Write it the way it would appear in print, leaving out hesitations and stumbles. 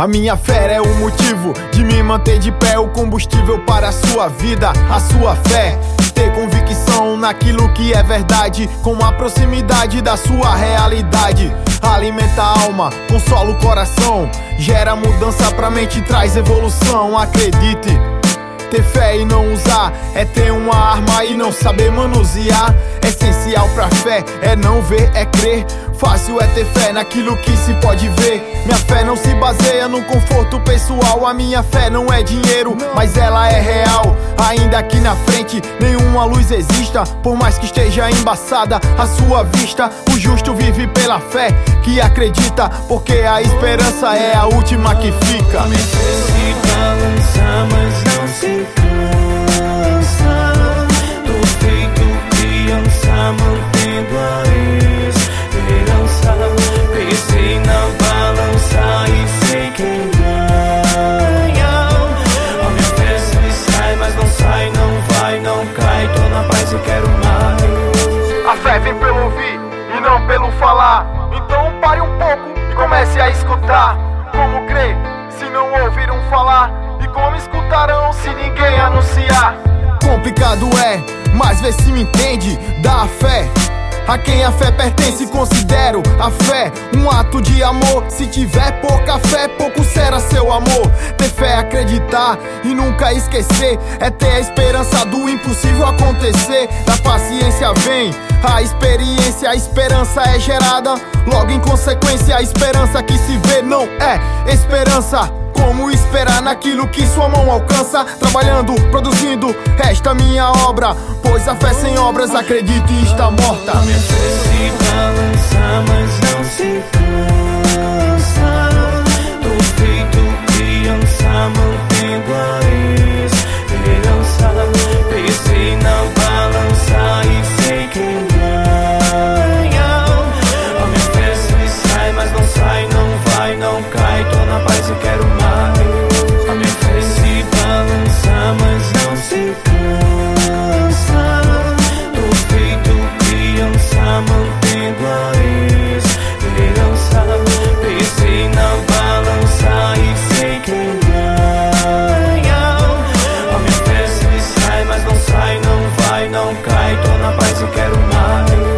A minha fé é o motivo de me manter de pé, o combustível para a sua vida, a sua fé. Ter convicção naquilo que é verdade, com a proximidade da sua realidade. Alimenta a alma, consola o coração, gera mudança pra mente, traz evolução. Acredite, ter fé e não usar é ter uma arma e não saber manusear. Essencial pra fé é não ver, é crer. Fácil é ter fé naquilo que se pode ver. Minha fé não se baseia no conforto pessoal. A minha fé não é dinheiro, mas ela é real. Ainda que na frente nenhuma luz exista, por mais que esteja embaçada a sua vista, o justo vive pela fé que acredita, porque a esperança é a última que fica. Minha fé se balança, mas não se cansa. Tô feito criança, mantendo a esperança. Pensei na balança e sei quem ganha. A minha fé se sai, mas não sai, não vai, não cai. Tô na paz e quero mais. A fé vem pelo ouvir e não pelo falar. Então pare um pouco e comece a escutar. Como crer se não ouviram falar? E como escutarão se ninguém anunciar? Complicado é, mas vê se me entende. Dá a fé a quem a fé pertence, considero a fé um ato de amor. Se tiver pouca fé, pouco será seu amor. Ter fé é acreditar e nunca esquecer, é ter a esperança do impossível acontecer. Da paciência vem a experiência, a esperança é gerada, logo em consequência a esperança que se vê não é esperança. Como esperar naquilo que sua mão alcança? Trabalhando, produzindo, esta minha obra, pois a fé sem obras, acredite, está morta. Minha fé se balança, mas não se cansa. Tô feito criança, mantendo a esperança. Pensei na balança e sei quem ganha. A minha fé se sai, mas não sai, não vai, não cai. Tô na paz e quero mais. A minha fé se balança, mas não se cansa. Tô feito criança, mantendo a esperança. Pensei na balança e sei quem ganha. A minha fé se sai, mas não sai, não vai, não cai. Tô na paz e quero mais.